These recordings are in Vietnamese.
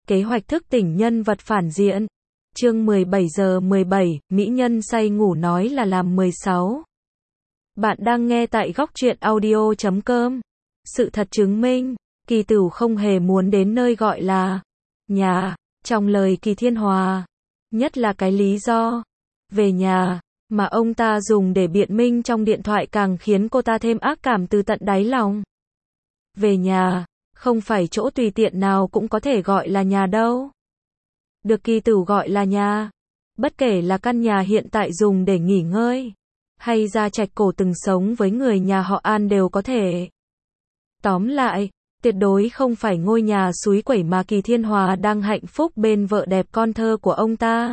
Kế hoạch thức tỉnh nhân vật phản diện. Chương 17 giờ 17, mỹ nhân say ngủ nói là làm 16. Bạn đang nghe tại góc truyện audio.com. Sự thật chứng minh, Kỳ Tửu không hề muốn đến nơi gọi là nhà, trong lời Kỳ Thiên Hòa. Nhất là cái lý do về nhà mà ông ta dùng để biện minh trong điện thoại càng khiến cô ta thêm ác cảm từ tận đáy lòng. Về nhà, không phải chỗ tùy tiện nào cũng có thể gọi là nhà đâu. Được Kỳ Tửu gọi là nhà, bất kể là căn nhà hiện tại dùng để nghỉ ngơi, hay gia trạch cổ từng sống với người nhà họ An đều có thể. Tóm lại, tuyệt đối không phải ngôi nhà suối quẩy mà Kỳ Thiên Hòa đang hạnh phúc bên vợ đẹp con thơ của ông ta.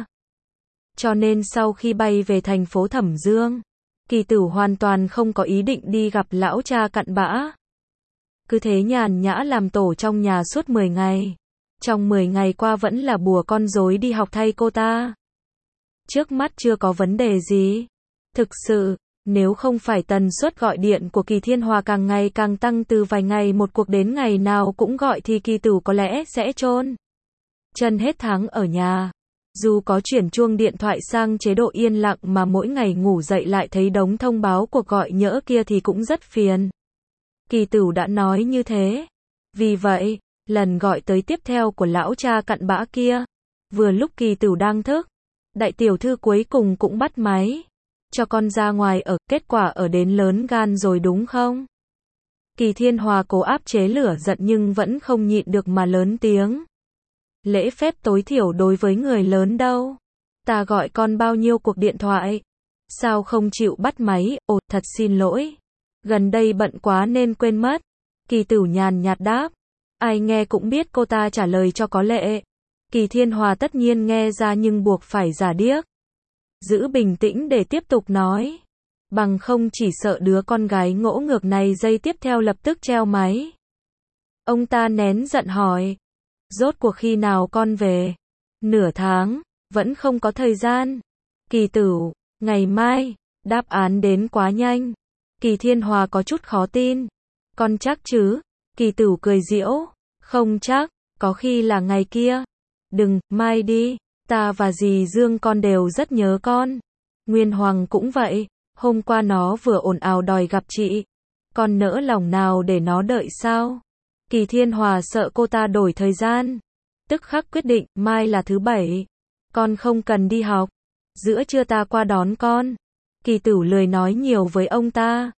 Cho nên sau khi bay về thành phố Thẩm Dương, Kỳ Tửu hoàn toàn không có ý định đi gặp lão cha cặn bã. Cứ thế nhàn nhã làm tổ trong nhà suốt 10 ngày. Trong 10 ngày qua vẫn là bùa con rối đi học thay cô ta. Trước mắt chưa có vấn đề gì. Thực sự, nếu không phải tần suất gọi điện của Kỳ Thiên Hòa càng ngày càng tăng từ vài ngày một cuộc đến ngày nào cũng gọi thì Kỳ Tửu có lẽ sẽ chôn chân hết tháng ở nhà. Dù có chuyển chuông điện thoại sang chế độ yên lặng mà mỗi ngày ngủ dậy lại thấy đống thông báo cuộc gọi nhỡ kia thì cũng rất phiền. Kỳ Tửu đã nói như thế. Vì vậy, lần gọi tới tiếp theo của lão cha cặn bã kia, vừa lúc Kỳ Tửu đang thức, đại tiểu thư cuối cùng cũng bắt máy. Cho con ra ngoài ở, kết quả ở đến lớn gan rồi đúng không? Kỳ Thiên Hòa cố áp chế lửa giận nhưng vẫn không nhịn được mà lớn tiếng. Lễ phép tối thiểu đối với người lớn đâu. Ta gọi con bao nhiêu cuộc điện thoại? Sao không chịu bắt máy? Ồ, thật xin lỗi. Gần đây bận quá nên quên mất. Kỳ Tửu nhàn nhạt đáp. Ai nghe cũng biết cô ta trả lời cho có lệ. Kỳ Thiên Hòa tất nhiên nghe ra nhưng buộc phải giả điếc. Giữ bình tĩnh để tiếp tục nói. Bằng không chỉ sợ đứa con gái ngỗ ngược này giây tiếp theo lập tức treo máy. Ông ta nén giận hỏi. Rốt cuộc khi nào con về? Nửa tháng, vẫn không có thời gian. Kỳ Tửu, ngày mai. Đáp án đến quá nhanh. Kỳ Thiên Hòa có chút khó tin. Con chắc chứ? Kỳ Tửu cười giễu. Không chắc, có khi là ngày kia. Đừng, mai đi. Ta và dì Dương con đều rất nhớ con. Nguyên Hoàng cũng vậy. Hôm qua nó vừa ồn ào đòi gặp chị. Con nỡ lòng nào để nó đợi sao? Kỳ Thiên Hòa sợ cô ta đổi thời gian. Tức khắc quyết định, mai là thứ Bảy. Con không cần đi học. Giữa trưa ta qua đón con. Kỳ Tửu lười nói nhiều với ông ta.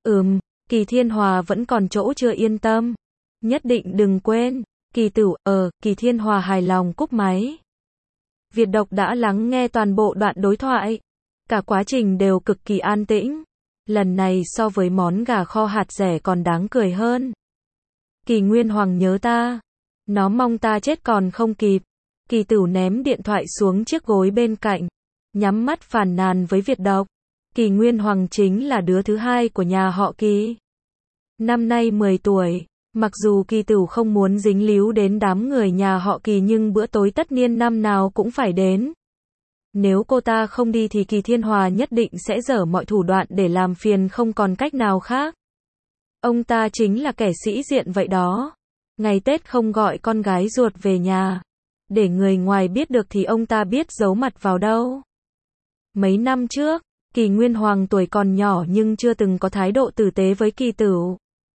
Kỳ Thiên Hòa vẫn còn chỗ chưa yên tâm. Nhất định đừng quên. Kỳ Tửu, Kỳ Thiên Hòa hài lòng cúp máy. Việt Độc đã lắng nghe toàn bộ đoạn đối thoại. Cả quá trình đều cực kỳ an tĩnh. Lần này so với món gà kho hạt rẻ còn đáng cười hơn. Kỳ Nguyên Hoàng nhớ ta. Nó mong ta chết còn không kịp. Kỳ Tửu ném điện thoại xuống chiếc gối bên cạnh. Nhắm mắt phàn nàn với Việt Độc. Kỳ Nguyên Hoàng chính là đứa thứ hai của nhà họ Kỳ. Năm nay 10 tuổi. Mặc dù Kỳ Tửu không muốn dính líu đến đám người nhà họ Kỳ nhưng bữa tối tất niên năm nào cũng phải đến. Nếu cô ta không đi thì Kỳ Thiên Hòa nhất định sẽ dở mọi thủ đoạn để làm phiền không còn cách nào khác. Ông ta chính là kẻ sĩ diện vậy đó. Ngày Tết không gọi con gái ruột về nhà. Để người ngoài biết được thì ông ta biết giấu mặt vào đâu. Mấy năm trước, Kỳ Nguyên Hoàng tuổi còn nhỏ nhưng chưa từng có thái độ tử tế với Kỳ Tửu.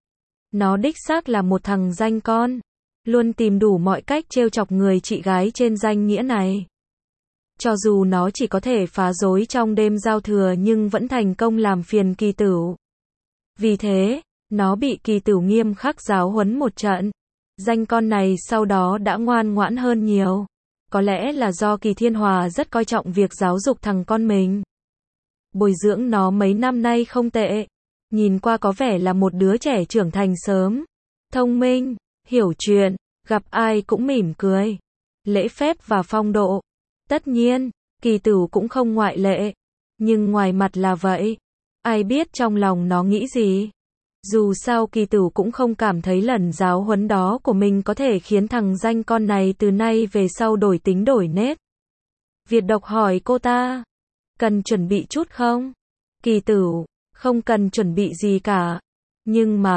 Nó đích xác là một thằng danh con. Luôn tìm đủ mọi cách trêu chọc người chị gái trên danh nghĩa này. Cho dù nó chỉ có thể phá rối trong đêm giao thừa nhưng vẫn thành công làm phiền Kỳ Tửu. Vì thế, nó bị Kỳ Tửu nghiêm khắc giáo huấn một trận. Danh con này sau đó đã ngoan ngoãn hơn nhiều. Có lẽ là do Kỳ Thiên Hòa rất coi trọng việc giáo dục thằng con mình. Bồi dưỡng nó mấy năm nay không tệ. Nhìn qua có vẻ là một đứa trẻ trưởng thành sớm. Thông minh, hiểu chuyện, gặp ai cũng mỉm cười. Lễ phép và phong độ. Tất nhiên, Kỳ Tửu cũng không ngoại lệ. Nhưng ngoài mặt là vậy. Ai biết trong lòng nó nghĩ gì. Dù sao Kỳ Tửu cũng không cảm thấy lần giáo huấn đó của mình có thể khiến thằng danh con này từ nay về sau đổi tính đổi nết. Việt Độc hỏi cô ta. Cần chuẩn bị chút không? Kỳ Tửu, không cần chuẩn bị gì cả. Nhưng mà,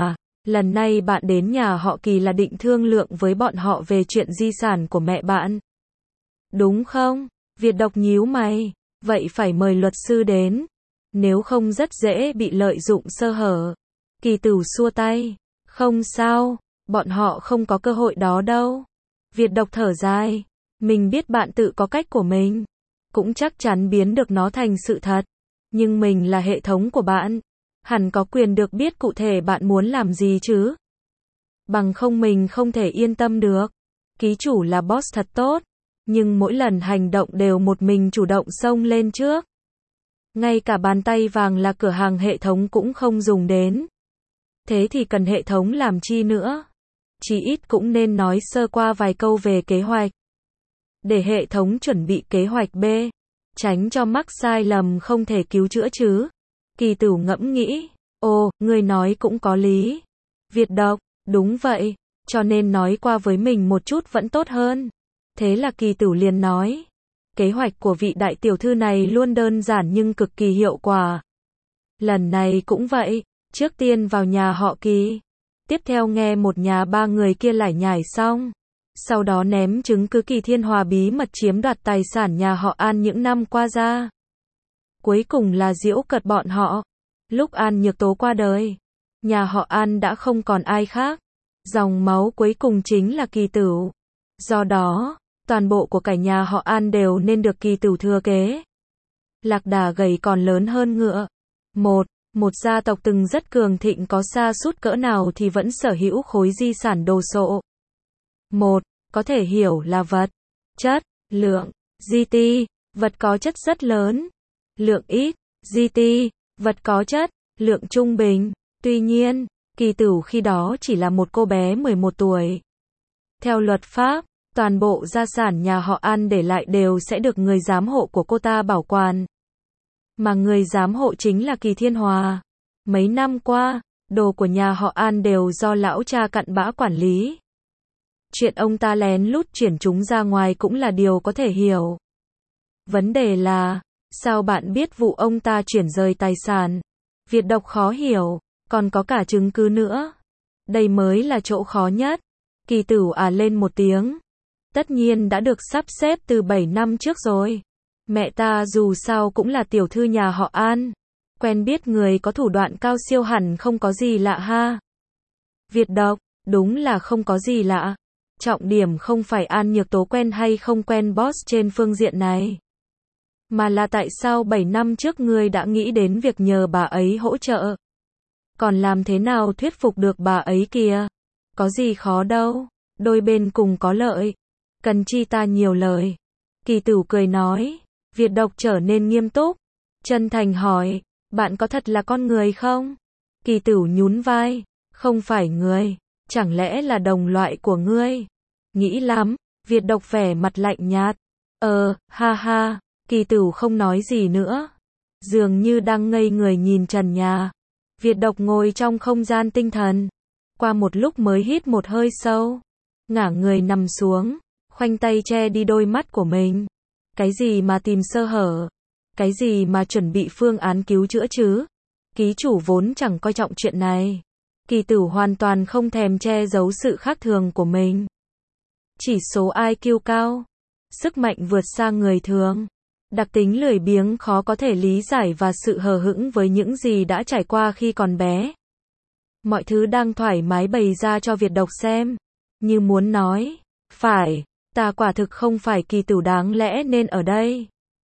Lần này bạn đến nhà họ Kỳ là định thương lượng với bọn họ về chuyện di sản của mẹ bạn. Đúng không? Việt độc nhíu mày. Vậy phải mời luật sư đến. Nếu không rất dễ bị lợi dụng sơ hở. Kỳ Tửu xua tay. Không sao, bọn họ không có cơ hội đó đâu. Việt độc thở dài. Mình biết bạn tự có cách của mình. Cũng chắc chắn biến được nó thành sự thật. Nhưng mình là hệ thống của bạn. Hẳn có quyền được biết cụ thể bạn muốn làm gì chứ. Bằng không mình không thể yên tâm được. Ký chủ là boss thật tốt. Nhưng mỗi lần hành động đều một mình chủ động xông lên trước. Ngay cả bàn tay vàng là cửa hàng hệ thống cũng không dùng đến. Thế thì cần hệ thống làm chi nữa? Chí ít cũng nên nói sơ qua vài câu về kế hoạch. Để hệ thống chuẩn bị kế hoạch B. Tránh cho mắc sai lầm không thể cứu chữa chứ. Kỳ Tửu ngẫm nghĩ. Ồ, ngươi nói cũng có lý. Việt độc, đúng vậy. Cho nên nói qua với mình một chút vẫn tốt hơn. Thế là Kỳ Tửu liền nói. Kế hoạch của vị đại tiểu thư này luôn đơn giản nhưng cực kỳ hiệu quả. Lần này cũng vậy. Trước tiên vào nhà họ Kỳ. Tiếp theo nghe một nhà ba người kia lải nhải xong. Sau đó ném chứng cứ Kỳ Thiên Hòa bí mật chiếm đoạt tài sản nhà họ An những năm qua ra. Cuối cùng là giễu cợt bọn họ. Lúc An Nhược Tố qua đời, nhà họ An đã không còn ai khác. Dòng máu cuối cùng chính là Kỳ Tửu. Do đó, toàn bộ của cả nhà họ An đều nên được Kỳ Tửu thừa kế. Lạc đà gầy còn lớn hơn ngựa. Một gia tộc từng rất cường thịnh có sa sút cỡ nào thì vẫn sở hữu khối di sản đồ sộ. Có thể hiểu là vật, chất, lượng, GT, vật có chất rất lớn, lượng ít, GT, vật có chất, lượng trung bình. Tuy nhiên, Kỳ Tửu khi đó chỉ là một cô bé 11 tuổi. Theo luật pháp, toàn bộ gia sản nhà họ An để lại đều sẽ được người giám hộ của cô ta bảo quản. Mà người giám hộ chính là Kỳ Thiên Hòa. Mấy năm qua, đồ của nhà họ An đều do lão cha cặn bã quản lý. Chuyện ông ta lén lút chuyển chúng ra ngoài cũng là điều có thể hiểu. Vấn đề là, sao bạn biết vụ ông ta chuyển rời tài sản? Việt độc khó hiểu, còn có cả chứng cứ nữa. Đây mới là chỗ khó nhất. Kỳ Tửu lên một tiếng. Tất nhiên đã được sắp xếp từ 7 năm trước rồi. Mẹ ta dù sao cũng là tiểu thư nhà họ An. Quen biết người có thủ đoạn cao siêu hẳn không có gì lạ ha. Việt độc, đúng là không có gì lạ. Trọng điểm không phải An Nhược Tố quen hay không quen boss trên phương diện này. Mà là tại sao 7 năm trước ngươi đã nghĩ đến việc nhờ bà ấy hỗ trợ. Còn làm thế nào thuyết phục được bà ấy kìa. Có gì khó đâu. Đôi bên cùng có lợi. Cần chi ta nhiều lời. Kỳ Tửu cười nói. Việt độc trở nên nghiêm túc. Chân thành hỏi. Bạn có thật là con người không? Kỳ Tửu nhún vai. Không phải người. Chẳng lẽ là đồng loại của ngươi? Nghĩ lắm. Việt độc vẻ mặt lạnh nhạt. Ha ha. Kỳ Tửu không nói gì nữa. Dường như đang ngây người nhìn trần nhà. Việt độc ngồi trong không gian tinh thần. Qua một lúc mới hít một hơi sâu. Ngả người nằm xuống. Khoanh tay che đi đôi mắt của mình. Cái gì mà tìm sơ hở? Cái gì mà chuẩn bị phương án cứu chữa chứ? Ký chủ vốn chẳng coi trọng chuyện này. Kỳ Tửu hoàn toàn không thèm che giấu sự khác thường của mình. Chỉ số IQ cao. Sức mạnh vượt xa người thường. Đặc tính lười biếng khó có thể lý giải và sự hờ hững với những gì đã trải qua khi còn bé. Mọi thứ đang thoải mái bày ra cho Việt độc xem. Như muốn nói. Phải, ta quả thực không phải Kỳ Tửu đáng lẽ nên ở đây.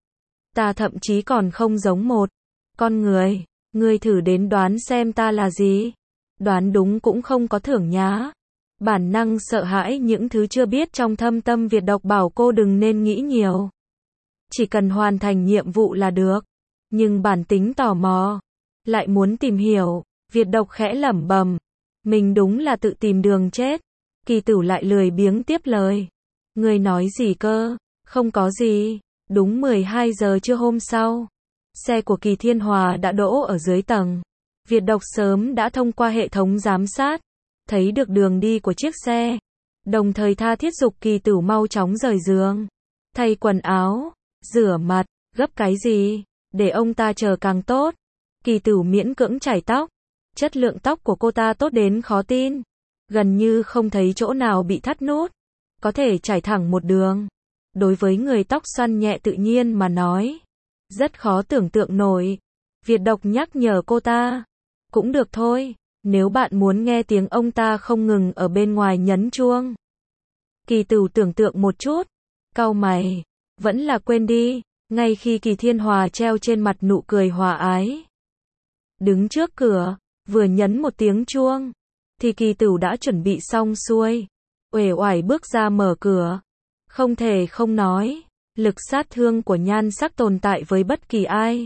Ta thậm chí còn không giống một con người. Ngươi thử đến đoán xem ta là gì. Đoán đúng cũng không có thưởng nhá. Bản năng sợ hãi những thứ chưa biết trong thâm tâm Việt độc bảo cô đừng nên nghĩ nhiều. Chỉ cần hoàn thành nhiệm vụ là được. Nhưng bản tính tò mò. Lại muốn tìm hiểu. Việt độc khẽ lẩm bẩm. Mình đúng là tự tìm đường chết. Kỳ Tửu lại lười biếng tiếp lời. Ngươi nói gì cơ? Không có gì. Đúng 12 giờ trưa hôm sau. Xe của Kỳ Thiên Hòa đã đỗ ở dưới tầng. Việt độc sớm đã thông qua hệ thống giám sát. Thấy được đường đi của chiếc xe. Đồng thời tha thiết giục Kỳ Tửu mau chóng rời giường. Thay quần áo. Rửa mặt. Gấp cái gì? Để ông ta chờ càng tốt. Kỳ Tửu miễn cưỡng chải tóc. Chất lượng tóc của cô ta tốt đến khó tin. Gần như không thấy chỗ nào bị thắt nút. Có thể trải thẳng một đường. Đối với người tóc xoăn nhẹ tự nhiên mà nói. Rất khó tưởng tượng nổi. Việt Độc nhắc nhở cô ta. Cũng được thôi. Nếu bạn muốn nghe tiếng ông ta không ngừng ở bên ngoài nhấn chuông. Kỳ Tửu tưởng tượng một chút. Cau mày. Vẫn là quên đi. Ngay khi Kỳ Thiên Hòa treo trên mặt nụ cười hòa ái. Đứng trước cửa. Vừa nhấn một tiếng chuông. Thì Kỳ Tửu đã chuẩn bị xong xuôi. Uể oải bước ra mở cửa. Không thể không nói. Lực sát thương của nhan sắc tồn tại với bất kỳ ai.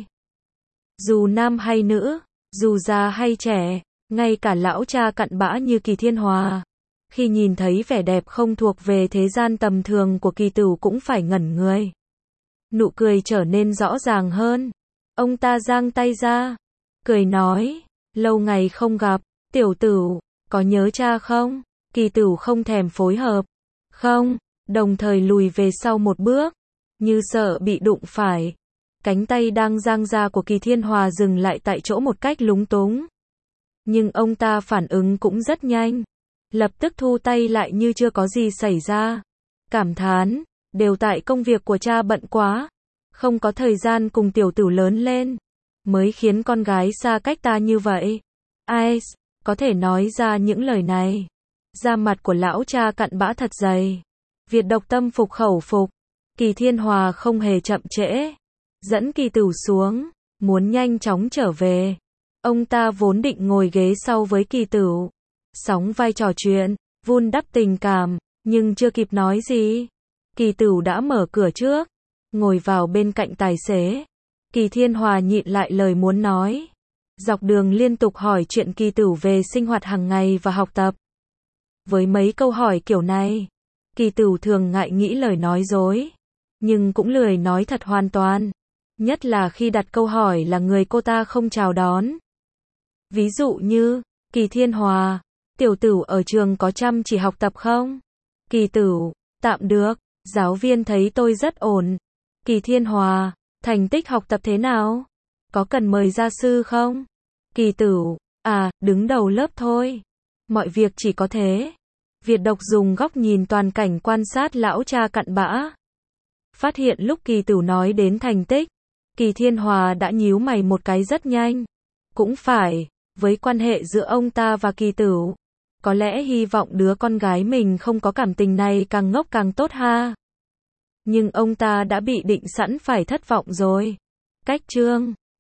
Dù nam hay nữ. Dù già hay trẻ. Ngay cả lão cha cặn bã như Kỳ Thiên Hòa. Khi nhìn thấy vẻ đẹp không thuộc về thế gian tầm thường của Kỳ Tửu cũng phải ngẩn người. Nụ cười trở nên rõ ràng hơn. Ông ta giang tay ra. Cười nói. Lâu ngày không gặp. Tiểu Tửu. Có nhớ cha không? Kỳ Tửu không thèm phối hợp. Không. Đồng thời lùi về sau một bước. Như sợ bị đụng phải. Cánh tay đang giang ra của Kỳ Thiên Hòa dừng lại tại chỗ một cách lúng túng. Nhưng ông ta phản ứng cũng rất nhanh. Lập tức thu tay lại như chưa có gì xảy ra. Cảm thán. Đều tại công việc của cha bận quá. Không có thời gian cùng tiểu Tửu lớn lên. Mới khiến con gái xa cách ta như vậy. Ai có thể nói ra những lời này. Da mặt của lão cha cặn bã thật dày. Việt Độc tâm phục khẩu phục. Kỳ Thiên Hòa không hề chậm trễ. Dẫn Kỳ Tửu xuống. Muốn nhanh chóng trở về. Ông ta vốn định ngồi ghế sau với Kỳ Tửu. Sóng vai trò chuyện. Vun đắp tình cảm. Nhưng chưa kịp nói gì. Kỳ Tửu đã mở cửa trước. Ngồi vào bên cạnh tài xế. Kỳ Thiên Hòa nhịn lại lời muốn nói. Dọc đường liên tục hỏi chuyện Kỳ Tửu về sinh hoạt hàng ngày và học tập. Với mấy câu hỏi kiểu này, Kỳ Tửu thường ngại nghĩ lời nói dối. Nhưng cũng lười nói thật hoàn toàn. Nhất là khi đặt câu hỏi là người cô ta không chào đón. Ví dụ như, Kỳ Thiên Hòa, tiểu Tửu ở trường có chăm chỉ học tập không? Kỳ Tửu, tạm được, giáo viên thấy tôi rất ổn. Kỳ Thiên Hòa, thành tích học tập thế nào? Có cần mời gia sư không? Kỳ Tửu, đứng đầu lớp thôi. Mọi việc chỉ có thế. Việt Độc dùng góc nhìn toàn cảnh quan sát lão cha cặn bã. Phát hiện lúc Kỳ Tửu nói đến thành tích, Kỳ Thiên Hòa đã nhíu mày một cái rất nhanh. Cũng phải, với quan hệ giữa ông ta và Kỳ Tửu, có lẽ hy vọng đứa con gái mình không có cảm tình này càng ngốc càng tốt ha. Nhưng ông ta đã bị định sẵn phải thất vọng rồi. Cách chương